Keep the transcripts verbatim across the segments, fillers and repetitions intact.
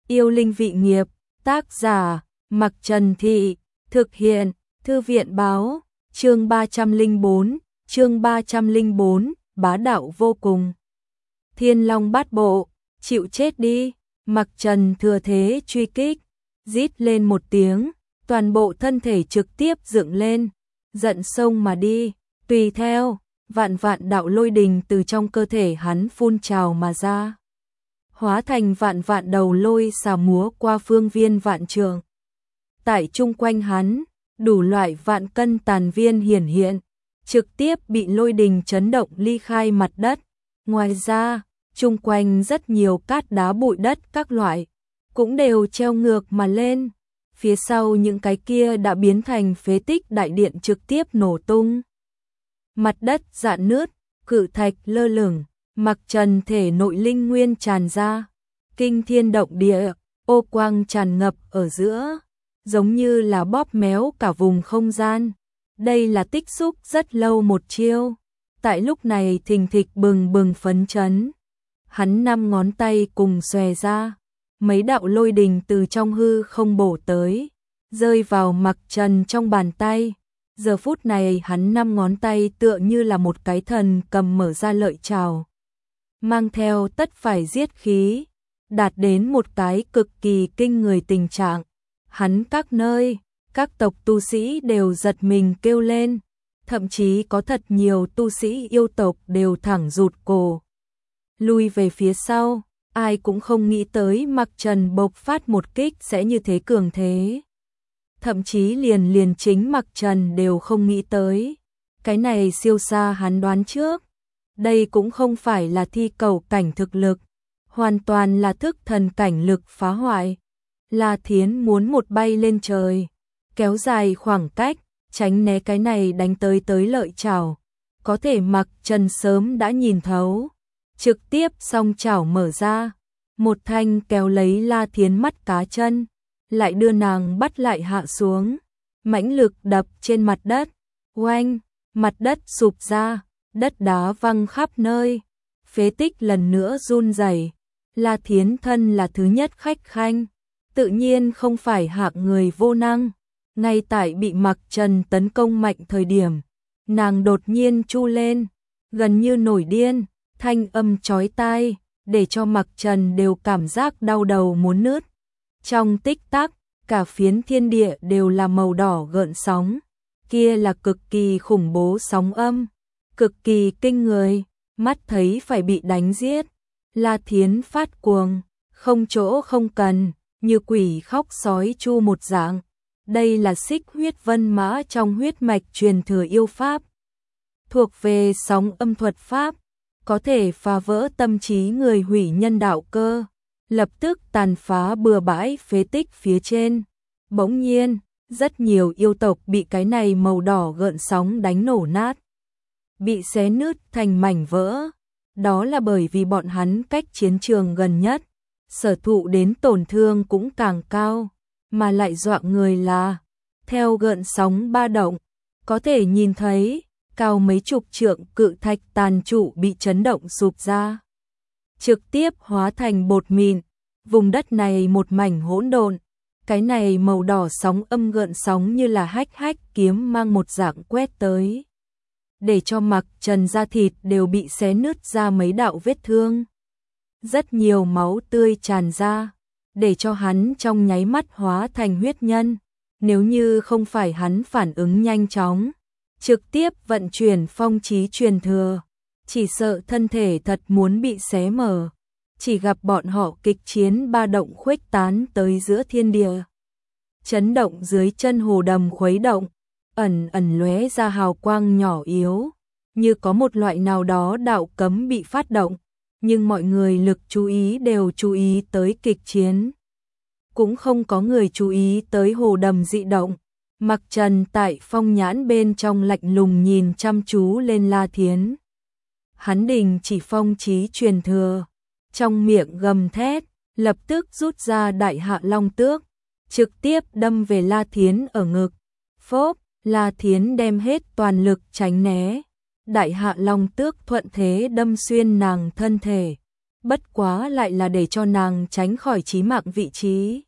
Yêu linh vị nghiệp, tác giả, Mặc Trần Thị, thực hiện, Thư viện báo, chương ba trăm lẻ bốn, chương ba trăm lẻ bốn, bá đạo vô cùng. Thiên Long bát bộ, chịu chết đi, Mặc Trần thừa thế truy kích, rít lên một tiếng, toàn bộ thân thể trực tiếp dựng lên, giận sông mà đi, tùy theo, vạn vạn đạo lôi đình từ trong cơ thể hắn phun trào mà ra. Hóa thành vạn vạn đầu lôi xà múa qua phương viên vạn trường. Tại chung quanh hắn, đủ loại vạn cân tàn viên hiển hiện, trực tiếp bị lôi đình chấn động ly khai mặt đất. Ngoài ra, chung quanh rất nhiều cát đá bụi đất các loại, cũng đều treo ngược mà lên. Phía sau những cái kia đã biến thành phế tích đại điện trực tiếp nổ tung. Mặt đất rạn nứt, cự thạch lơ lửng, Mặc Trần thể nội linh nguyên tràn ra, kinh thiên động địa, ô quang tràn ngập ở giữa, giống như là bóp méo cả vùng không gian. Đây là tích xúc rất lâu một chiêu, tại lúc này thình thịch bừng bừng phấn chấn. Hắn năm ngón tay cùng xòe ra, mấy đạo lôi đình từ trong hư không bổ tới, rơi vào Mặc Trần trong bàn tay. Giờ phút này hắn năm ngón tay tựa như là một cái thần cầm mở ra lợi trảo, mang theo tất phải giết khí, đạt đến một cái cực kỳ kinh người tình trạng. Hắn các nơi, các tộc tu sĩ đều giật mình kêu lên, thậm chí có thật nhiều tu sĩ yêu tộc đều thẳng rụt cổ, lui về phía sau. Ai cũng không nghĩ tới Mặc Trần bộc phát một kích sẽ như thế cường thế. Thậm chí liền liền chính Mặc Trần đều không nghĩ tới. Cái này siêu xa hắn đoán trước. Đây cũng không phải là thi cầu cảnh thực lực, hoàn toàn là thức thần cảnh lực phá hoại. La Thiến muốn một bay lên trời, kéo dài khoảng cách, tránh né cái này đánh tới tới lợi chảo. Có thể Mặc Trần sớm đã nhìn thấu, trực tiếp song chảo mở ra, một thanh kéo lấy La Thiến mắt cá chân, lại đưa nàng bắt lại hạ xuống, mãnh lực đập trên mặt đất, oanh, mặt đất sụp ra, đất đá văng khắp nơi, phế tích lần nữa run rẩy. La Thiến thân là thứ nhất khách khanh, tự nhiên không phải hạng người vô năng. Ngay tại bị Mặc Trần tấn công mạnh thời điểm, nàng đột nhiên chu lên, gần như nổi điên, thanh âm chói tai, để cho Mặc Trần đều cảm giác đau đầu muốn nứt. Trong tích tắc, cả phiến thiên địa đều là màu đỏ gợn sóng, kia là cực kỳ khủng bố sóng âm, cực kỳ kinh người, mắt thấy phải bị đánh giết. La Thiến phát cuồng, không chỗ không cần, như quỷ khóc sói chu một dạng. Đây là xích huyết vân mã trong huyết mạch truyền thừa yêu pháp, thuộc về sóng âm thuật pháp, có thể phá vỡ tâm trí người, hủy nhân đạo cơ, lập tức tàn phá bừa bãi phế tích phía trên. Bỗng nhiên, rất nhiều yêu tộc bị cái này màu đỏ gợn sóng đánh nổ nát, bị xé nứt thành mảnh vỡ. Đó là bởi vì bọn hắn cách chiến trường gần nhất, sở thụ đến tổn thương cũng càng cao, mà lại dọa người là, theo gợn sóng ba động, có thể nhìn thấy, cao mấy chục trượng cự thạch tàn trụ bị chấn động sụp ra, trực tiếp hóa thành bột mịn. Vùng đất này một mảnh hỗn độn, cái này màu đỏ sóng âm gợn sóng như là hách hách kiếm mang một dạng quét tới, để cho Mặc Trần da thịt đều bị xé nứt ra mấy đạo vết thương. Rất nhiều máu tươi tràn ra, để cho hắn trong nháy mắt hóa thành huyết nhân. Nếu như không phải hắn phản ứng nhanh chóng, trực tiếp vận chuyển phong chí truyền thừa, chỉ sợ thân thể thật muốn bị xé mở. Chỉ gặp bọn họ kịch chiến ba động khuếch tán tới giữa thiên địa. Chấn động dưới chân hồ đầm khuấy động, ẩn ẩn lóe ra hào quang nhỏ yếu, như có một loại nào đó đạo cấm bị phát động, nhưng mọi người lực chú ý đều chú ý tới kịch chiến. Cũng không có người chú ý tới hồ đầm dị động. Mặc Trần tại phong nhãn bên trong lạnh lùng nhìn chăm chú lên La Thiến. Hắn đình chỉ phong chí truyền thừa, trong miệng gầm thét, lập tức rút ra đại hạ long tước, trực tiếp đâm về La Thiến ở ngực. Phốp, La Thiến đem hết toàn lực tránh né, đại hạ long tước thuận thế đâm xuyên nàng thân thể, bất quá lại là để cho nàng tránh khỏi chí mạng vị trí.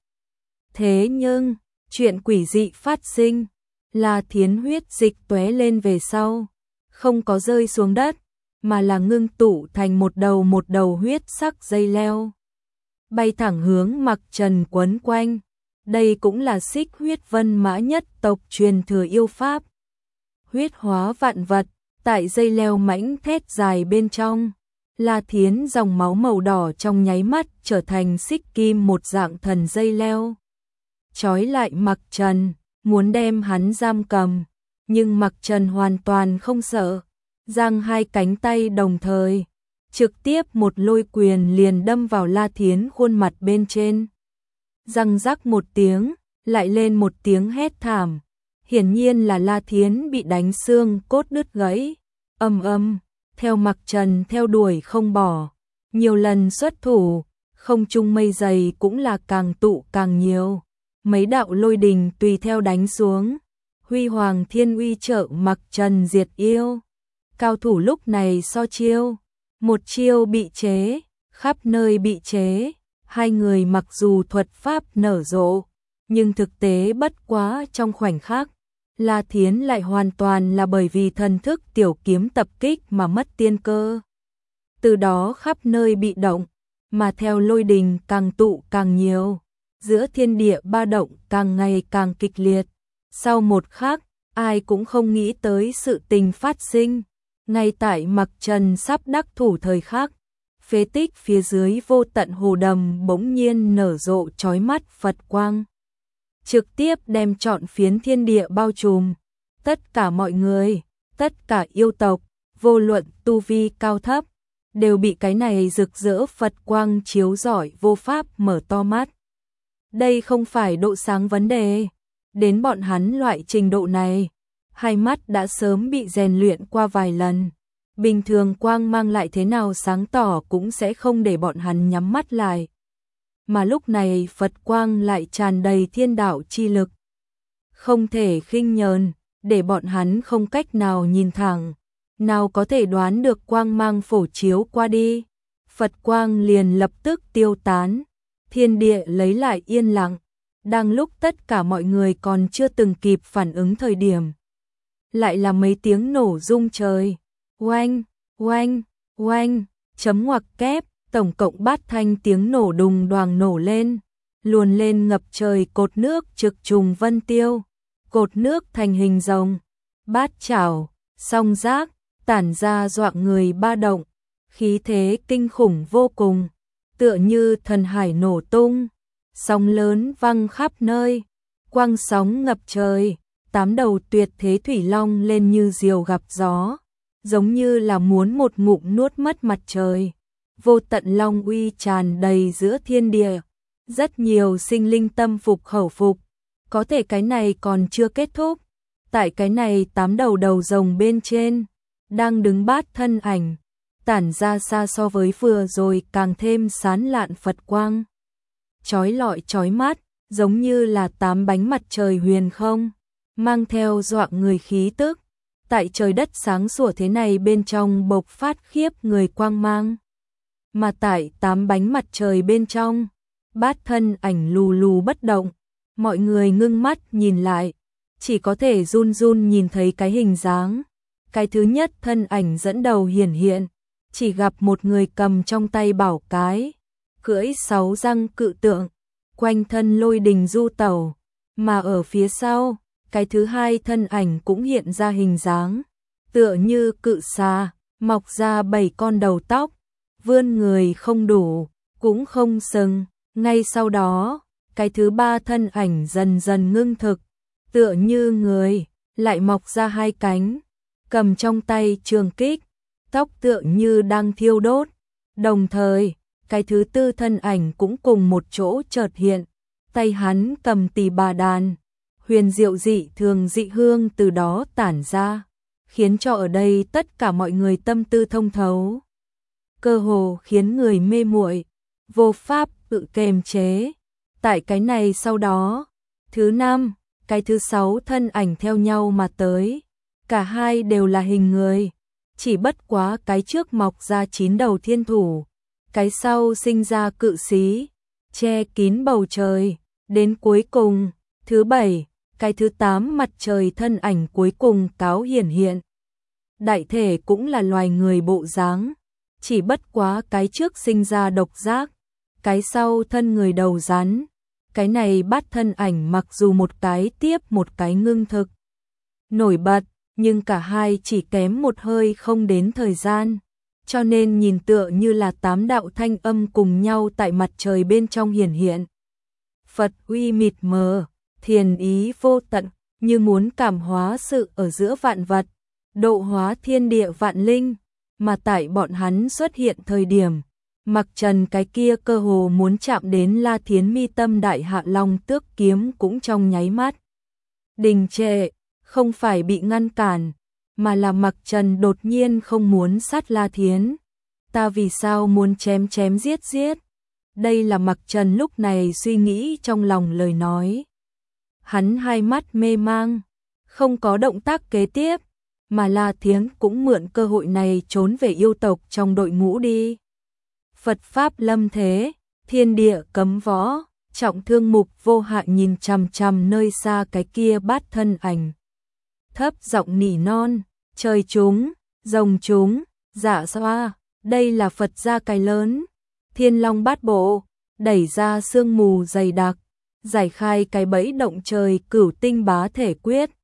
Thế nhưng, chuyện quỷ dị phát sinh, La Thiến huyết dịch tóe lên về sau, không có rơi xuống đất, mà là ngưng tụ thành một đầu một đầu huyết sắc dây leo, bay thẳng hướng Mặc Trần quấn quanh. Đây cũng là Xích Huyết Vân Mã nhất tộc truyền thừa yêu pháp. Huyết hóa vạn vật, tại dây leo mãnh thét dài bên trong, La Thiến dòng máu màu đỏ trong nháy mắt trở thành xích kim một dạng thần dây leo. Trói lại Mặc Trần, muốn đem hắn giam cầm, nhưng Mặc Trần hoàn toàn không sợ, giang hai cánh tay đồng thời, trực tiếp một lôi quyền liền đâm vào La Thiến khuôn mặt bên trên. Răng rắc một tiếng, lại lên một tiếng hét thảm, hiển nhiên là La Thiến bị đánh xương cốt đứt gãy. Ầm ầm, theo Mặc Trần theo đuổi không bỏ, nhiều lần xuất thủ, không trung mây dày cũng là càng tụ càng nhiều, mấy đạo lôi đình tùy theo đánh xuống, huy hoàng thiên uy trợ Mặc Trần diệt yêu. Cao thủ lúc này so chiêu, một chiêu bị chế, khắp nơi bị chế, hai người mặc dù thuật pháp nở rộ, nhưng thực tế bất quá trong khoảnh khắc, La Thiến lại hoàn toàn là bởi vì thần thức tiểu kiếm tập kích mà mất tiên cơ. Từ đó khắp nơi bị động, mà theo lôi đình càng tụ càng nhiều, giữa thiên địa ba động càng ngày càng kịch liệt. Sau một khắc, ai cũng không nghĩ tới sự tình phát sinh, ngay tại Mặc Trần sắp đắc thủ thời khắc, phế tích phía dưới vô tận hồ đầm bỗng nhiên nở rộ chói mắt Phật quang, trực tiếp đem trọn phiến thiên địa bao trùm. Tất cả mọi người, tất cả yêu tộc, vô luận tu vi cao thấp, đều bị cái này rực rỡ Phật quang chiếu rọi vô pháp mở to mắt. Đây không phải độ sáng vấn đề, đến bọn hắn loại trình độ này, hai mắt đã sớm bị rèn luyện qua vài lần. Bình thường quang mang lại thế nào sáng tỏ cũng sẽ không để bọn hắn nhắm mắt lại. Mà lúc này Phật quang lại tràn đầy thiên đạo chi lực, không thể khinh nhờn, để bọn hắn không cách nào nhìn thẳng, nào có thể đoán được quang mang phổ chiếu qua đi, Phật quang liền lập tức tiêu tán, thiên địa lấy lại yên lặng. Đang lúc tất cả mọi người còn chưa từng kịp phản ứng thời điểm, lại là mấy tiếng nổ rung trời, oanh, oanh, oanh, chấm ngoặc kép, tổng cộng bát thanh tiếng nổ đùng đoàng nổ lên, luồn lên ngập trời cột nước trực trùng vân tiêu, cột nước thành hình rồng, bát chảo, song giác, tản ra dọa người ba động, khí thế kinh khủng vô cùng, tựa như thần hải nổ tung, sóng lớn văng khắp nơi, quang sóng ngập trời, tám đầu tuyệt thế thủy long lên như diều gặp gió, giống như là muốn một ngụm nuốt mất mặt trời. Vô tận long uy tràn đầy giữa thiên địa, rất nhiều sinh linh tâm phục khẩu phục, có thể cái này còn chưa kết thúc. Tại cái này tám đầu đầu rồng bên trên, đang đứng bát thân ảnh, tản ra xa so với vừa rồi càng thêm sán lạn Phật quang. Chói lọi chói mắt, giống như là tám bánh mặt trời huyền không, mang theo dọa người khí tức. Tại trời đất sáng sủa thế này bên trong bộc phát khiếp người quang mang. Mà tại tám bánh mặt trời bên trong, bát thân ảnh lù lù bất động, mọi người ngưng mắt nhìn lại, chỉ có thể run run nhìn thấy cái hình dáng. Cái thứ nhất thân ảnh dẫn đầu hiển hiện, chỉ gặp một người cầm trong tay bảo cái, cưỡi sáu răng cự tượng, quanh thân lôi đình du tẩu, mà ở phía sau, cái thứ hai thân ảnh cũng hiện ra hình dáng, tựa như cự xà, mọc ra bảy con đầu tóc, vươn người không đủ, cũng không sừng. Ngay sau đó, cái thứ ba thân ảnh dần dần ngưng thực, tựa như người, lại mọc ra hai cánh, cầm trong tay trường kích, tóc tựa như đang thiêu đốt. Đồng thời, cái thứ tư thân ảnh cũng cùng một chỗ chợt hiện, tay hắn cầm tỳ bà đàn, huyền diệu dị thường dị hương từ đó tản ra, khiến cho ở đây tất cả mọi người tâm tư thông thấu, cơ hồ khiến người mê muội, vô pháp tự kềm chế. Tại cái này sau đó, thứ năm, cái thứ sáu thân ảnh theo nhau mà tới, cả hai đều là hình người, chỉ bất quá cái trước mọc ra chín đầu thiên thủ, cái sau sinh ra cự xí, che kín bầu trời, đến cuối cùng, thứ bảy, cái thứ tám mặt trời thân ảnh cuối cùng cáo hiển hiện. Đại thể cũng là loài người bộ dáng, chỉ bất quá cái trước sinh ra độc giác, cái sau thân người đầu rắn. Cái này bắt thân ảnh mặc dù một cái tiếp một cái ngưng thực, nổi bật, nhưng cả hai chỉ kém một hơi không đến thời gian, cho nên nhìn tựa như là tám đạo thanh âm cùng nhau tại mặt trời bên trong hiển hiện. Phật uy mịt mờ, thiền ý vô tận, như muốn cảm hóa sự ở giữa vạn vật, độ hóa thiên địa vạn linh, mà tại bọn hắn xuất hiện thời điểm, Mặc Trần cái kia cơ hồ muốn chạm đến La Thiến mi tâm đại hạ long tước kiếm cũng trong nháy mắt đình trệ, không phải bị ngăn cản, mà là Mặc Trần đột nhiên không muốn sát La Thiến. Ta vì sao muốn chém chém giết giết? Đây là Mặc Trần lúc này suy nghĩ trong lòng lời nói. Hắn hai mắt mê mang, không có động tác kế tiếp, mà La Thiến cũng mượn cơ hội này trốn về yêu tộc trong đội ngũ đi. Phật Pháp lâm thế, thiên địa cấm võ, Trọng Thương Mục Vô Hạ nhìn chằm chằm nơi xa cái kia bát thân ảnh. Thấp giọng nỉ non, trời chúng, rồng chúng, dạ xoa, đây là Phật gia cái lớn. Thiên Long bát bộ, đẩy ra sương mù dày đặc, giải khai cái bẫy động trời cửu tinh bá thể quyết.